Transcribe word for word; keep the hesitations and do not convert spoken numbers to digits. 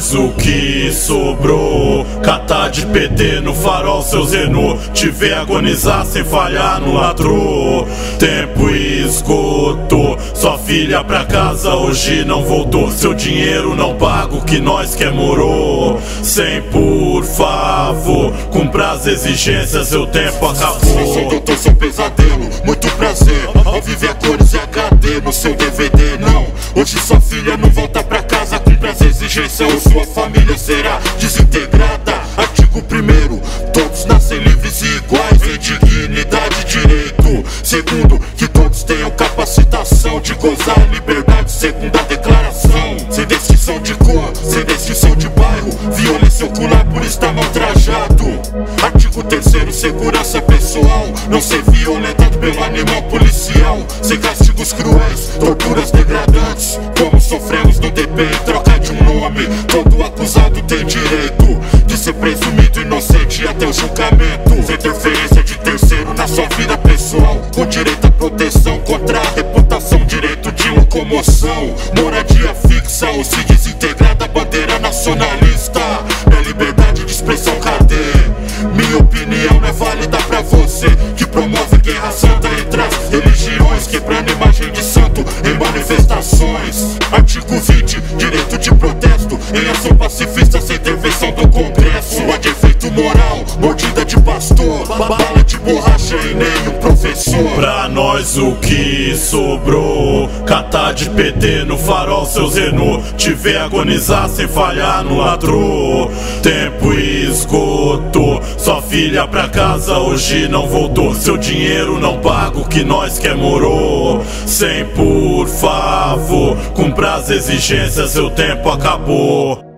nós o que sobrou. Catar de P T no farol, seu Zenô. Te ver agonizar sem falhar no ladrô. Tempo esgotou, sua filha pra casa hoje não voltou. Seu dinheiro não paga o que nós quer morou. Sem por favor, cumpra as exigências, seu tempo acabou. Sou doutor, seu pesadelo, muito prazer ao viver a cores e H D no seu D V D. Não, hoje sua filha não volta pra casa, cumpre as exigências ou sua família será desintegrada. Artigo primeiro, todos nascem livres e iguais em dignidade e direito. Segundo, que todos tenham capacitação de gozar a liberdade. Segunda declaração, sem distinção de cor, sem distinção de bairro, violência ocular por estar mal trajado. Artigo terceiro, segurança pessoal, não ser violentado pelo animal policial. Sem castigos cruéis, torturas degradantes, como sofremos no D P em troca de um nome. Todo acusado tem direito de ser presumido inocente até o julgamento. Sem interferência de terceiro na sua vida pessoal, com direito à proteção contra a reputação, direito de locomoção, moradia fixa ou se desintegrar da bandeira nacionalista. É liberdade de expressão, cadê? Minha opinião não é válida pra você, que promove guerra santa entre as religiões, quebrando imagem de santo em manifestações. Artigo vinte, direito de protesto em ação pacifista sem intervenção do Congresso. Onde efeito moral, mordida de pastor, bala de borracha e nenhum professor. Pra nós o que sobrou, catar de P T no farol, seu Zenô. Te ver agonizar sem falhar no ladrô. Tempo esgotou, sua filha pra casa hoje não voltou. Seu dinheiro não paga o que nós quer morou. Sem por favor, cumpra as exigências, seu tempo acabou.